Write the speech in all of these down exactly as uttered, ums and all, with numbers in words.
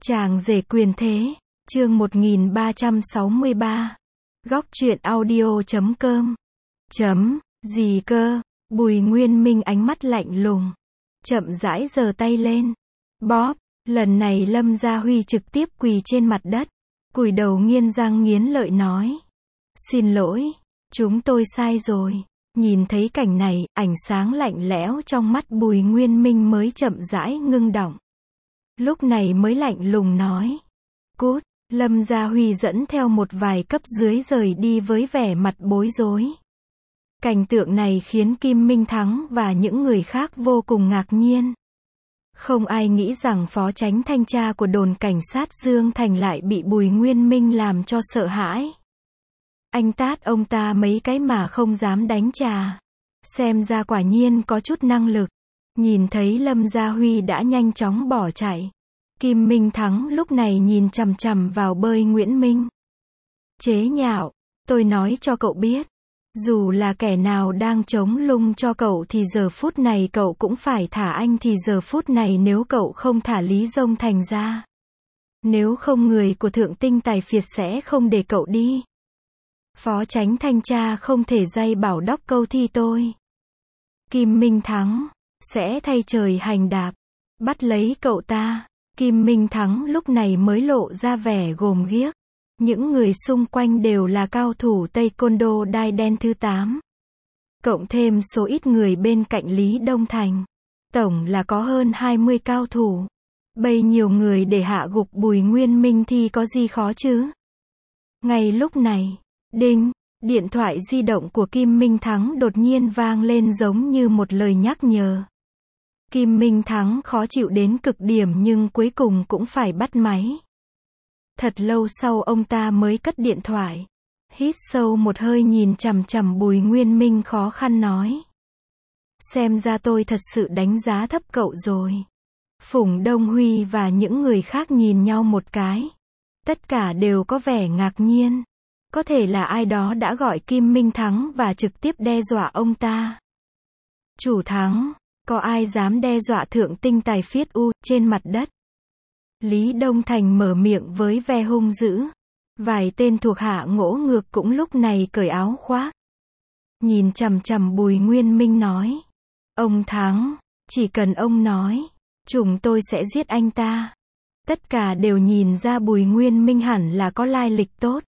Chàng rể quyền thế, chương một nghìn ba trăm sáu mươi ba. Góc truyện audio chấm com. Chấm, gì cơ? Bùi Nguyên Minh ánh mắt lạnh lùng. Chậm rãi giơ tay lên. Bóp, lần này Lâm Gia Huy trực tiếp quỳ trên mặt đất. Cúi đầu nghiến răng nghiến lợi nói. Xin lỗi, chúng tôi sai rồi. Nhìn thấy cảnh này, ánh sáng lạnh lẽo trong mắt Bùi Nguyên Minh mới chậm rãi ngưng đọng. Lúc này mới lạnh lùng nói. Cút, Lâm Gia Huy dẫn theo một vài cấp dưới rời đi với vẻ mặt bối rối. Cảnh tượng này khiến Kim Minh Thắng và những người khác vô cùng ngạc nhiên. Không ai nghĩ rằng phó chánh thanh tra của đồn cảnh sát Dương Thành lại bị Bùi Nguyên Minh làm cho sợ hãi. Anh tát ông ta mấy cái mà không dám đánh trả. Xem ra quả nhiên có chút năng lực. Nhìn thấy Lâm Gia Huy đã nhanh chóng bỏ chạy. Kim Minh Thắng lúc này nhìn chằm chằm vào Bơi Nguyễn Minh. Chế nhạo, tôi nói cho cậu biết. Dù là kẻ nào đang chống lung cho cậu thì giờ phút này cậu cũng phải thả anh thì giờ phút này nếu cậu không thả Lý Dông Thành ra. Nếu không người của Thượng Tinh Tài Phiệt sẽ không để cậu đi. Phó chánh thanh tra không thể dây bảo đốc câu thi tôi. Kim Minh Thắng sẽ thay trời hành đạp, bắt lấy cậu ta. Kim Minh Thắng lúc này mới lộ ra vẻ gồm ghiếc. Những người xung quanh đều là cao thủ Taekwondo đai đen thứ tám. Cộng thêm số ít người bên cạnh Lý Đông Thành. Tổng là có hơn hai mươi cao thủ. Bấy nhiều người để hạ gục Bùi Nguyên Minh thì có gì khó chứ? Ngay lúc này, đinh, điện thoại di động của Kim Minh Thắng đột nhiên vang lên giống như một lời nhắc nhở. Kim Minh Thắng khó chịu đến cực điểm nhưng cuối cùng cũng phải bắt máy. Thật lâu sau ông ta mới cất điện thoại. Hít sâu một hơi nhìn chằm chằm Bùi Nguyên Minh khó khăn nói. Xem ra tôi thật sự đánh giá thấp cậu rồi. Phùng Đông Huy và những người khác nhìn nhau một cái. Tất cả đều có vẻ ngạc nhiên. Có thể là ai đó đã gọi Kim Minh Thắng và trực tiếp đe dọa ông ta. Chủ Thắng, có ai dám đe dọa Thượng Tinh Tài Phiệt u trên mặt đất? Lý Đông Thành mở miệng với vẻ hung dữ. Vài tên thuộc hạ ngỗ ngược cũng lúc này cởi áo khoác. Nhìn chằm chằm Bùi Nguyên Minh nói. Ông Thắng, chỉ cần ông nói, chúng tôi sẽ giết anh ta. Tất cả đều nhìn ra Bùi Nguyên Minh hẳn là có lai lịch tốt.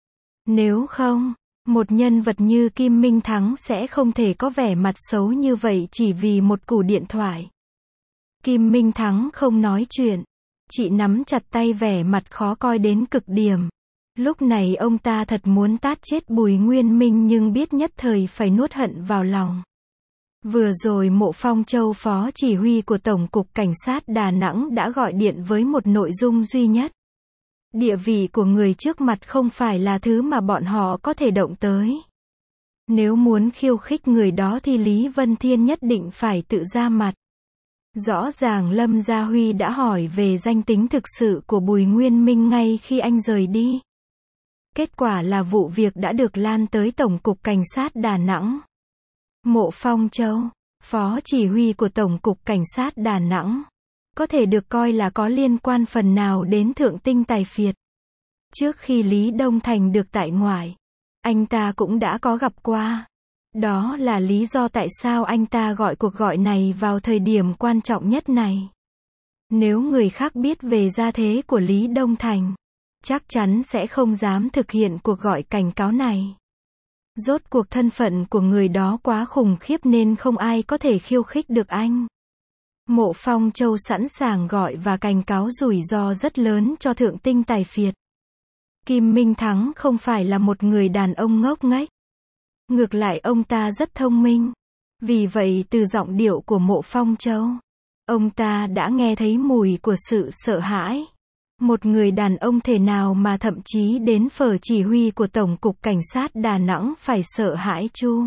Nếu không, một nhân vật như Kim Minh Thắng sẽ không thể có vẻ mặt xấu như vậy chỉ vì một cú điện thoại. Kim Minh Thắng không nói chuyện. Chị nắm chặt tay vẻ mặt khó coi đến cực điểm. Lúc này ông ta thật muốn tát chết Bùi Nguyên Minh nhưng biết nhất thời phải nuốt hận vào lòng. Vừa rồi Mộ Phong Châu phó chỉ huy của Tổng cục Cảnh sát Đà Nẵng đã gọi điện với một nội dung duy nhất. Địa vị của người trước mặt không phải là thứ mà bọn họ có thể động tới. Nếu muốn khiêu khích người đó thì Lý Vân Thiên nhất định phải tự ra mặt. Rõ ràng Lâm Gia Huy đã hỏi về danh tính thực sự của Bùi Nguyên Minh ngay khi anh rời đi. Kết quả là vụ việc đã được lan tới Tổng cục Cảnh sát Đà Nẵng. Mộ Phong Châu, phó chỉ huy của Tổng cục Cảnh sát Đà Nẵng, có thể được coi là có liên quan phần nào đến Thượng Tinh Tài Phiệt. Trước khi Lý Đông Thành được tại ngoại, anh ta cũng đã có gặp qua. Đó là lý do tại sao anh ta gọi cuộc gọi này vào thời điểm quan trọng nhất này. Nếu người khác biết về gia thế của Lý Đông Thành, chắc chắn sẽ không dám thực hiện cuộc gọi cảnh cáo này. Rốt cuộc thân phận của người đó quá khủng khiếp nên không ai có thể khiêu khích được anh. Mộ Phong Châu sẵn sàng gọi và cảnh cáo rủi ro rất lớn cho Thượng Tinh Tài Phiệt. Kim Minh Thắng không phải là một người đàn ông ngốc nghếch. Ngược lại ông ta rất thông minh. Vì vậy từ giọng điệu của Mộ Phong Châu, ông ta đã nghe thấy mùi của sự sợ hãi. Một người đàn ông thể nào mà thậm chí đến phở chỉ huy của Tổng cục Cảnh sát Đà Nẵng phải sợ hãi chu.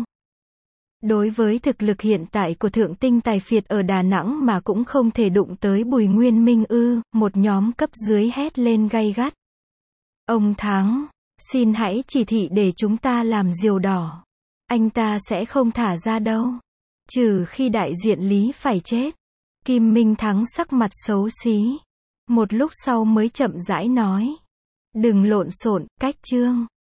Đối với thực lực hiện tại của Thượng Tinh Tài Phiệt ở Đà Nẵng mà cũng không thể đụng tới Bùi Nguyên Minh ư, một nhóm cấp dưới hét lên gay gắt. Ông Thắng, xin hãy chỉ thị để chúng ta làm diều đỏ. Anh ta sẽ không thả ra đâu. Trừ khi đại diện Lý phải chết. Kim Minh Thắng sắc mặt xấu xí. Một lúc sau mới chậm rãi nói. Đừng lộn xộn, cách chương.